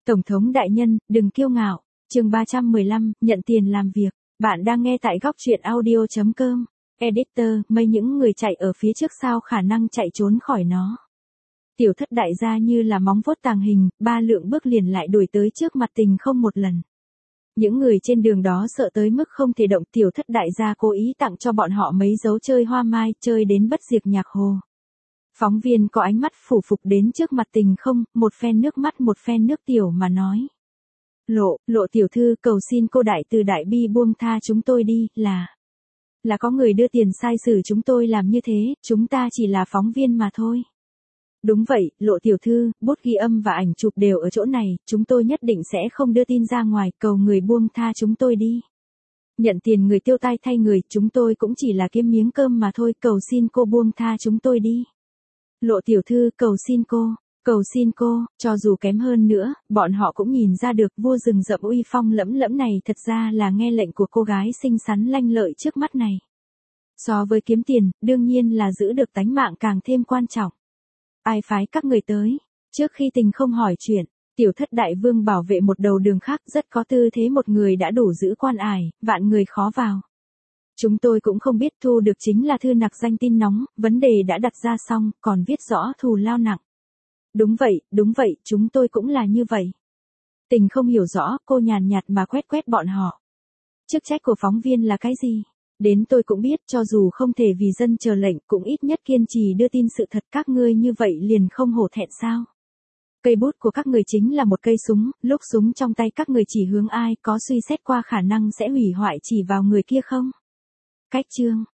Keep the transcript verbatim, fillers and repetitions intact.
Tổng thống đại nhân, đừng kiêu ngạo. Chương ba trăm mười lăm, nhận tiền làm việc. Bạn đang nghe tại góc truyện audio chấm com. Editor, mấy những người chạy ở phía trước sao khả năng chạy trốn khỏi nó. Tiểu thất đại gia như là móng vuốt tàng hình, ba lượng bước liền lại đuổi tới trước mặt Tình Không một lần. Những người trên đường đó sợ tới mức không thể động. Tiểu thất đại gia cố ý tặng cho bọn họ mấy dấu chơi hoa mai, chơi đến bất diệt nhạc hồ. Phóng viên có ánh mắt phủ phục đến trước mặt Tình Không, một phen nước mắt một phen nước tiểu mà nói. Lộ, lộ tiểu thư, cầu xin cô đại từ đại bi buông tha chúng tôi đi, là... Là có người đưa tiền sai sử chúng tôi làm như thế, chúng ta chỉ là phóng viên mà thôi. Đúng vậy, lộ tiểu thư, bút ghi âm và ảnh chụp đều ở chỗ này, chúng tôi nhất định sẽ không đưa tin ra ngoài, cầu người buông tha chúng tôi đi. Nhận tiền người tiêu tai thay người, chúng tôi cũng chỉ là kiếm miếng cơm mà thôi, cầu xin cô buông tha chúng tôi đi. Lộ tiểu thư, cầu xin cô, cầu xin cô, cho dù kém hơn nữa, bọn họ cũng nhìn ra được vua rừng rậm uy phong lẫm lẫm này thật ra là nghe lệnh của cô gái xinh xắn lanh lợi trước mắt này. So với kiếm tiền, đương nhiên là giữ được tánh mạng càng thêm quan trọng. Ai phái các người tới? Trước khi Tình Không hỏi chuyện, tiểu thất đại vương bảo vệ một đầu đường khác rất có tư thế, một người đã đủ giữ quan ải, vạn người khó vào. Chúng tôi cũng không biết, thu được chính là thư nặc danh tin nóng, vấn đề đã đặt ra xong, còn viết rõ thù lao nặng. Đúng vậy, đúng vậy, chúng tôi cũng là như vậy. Tình Không hiểu rõ, cô nhàn nhạt mà quét quét bọn họ. Chức trách của phóng viên là cái gì? Đến tôi cũng biết, cho dù không thể vì dân chờ lệnh, cũng ít nhất kiên trì đưa tin sự thật. Các ngươi như vậy liền không hổ thẹn sao? Cây bút của các người chính là một cây súng, lúc súng trong tay các người chỉ hướng ai, có suy xét qua khả năng sẽ hủy hoại chỉ vào người kia không? Cách chương,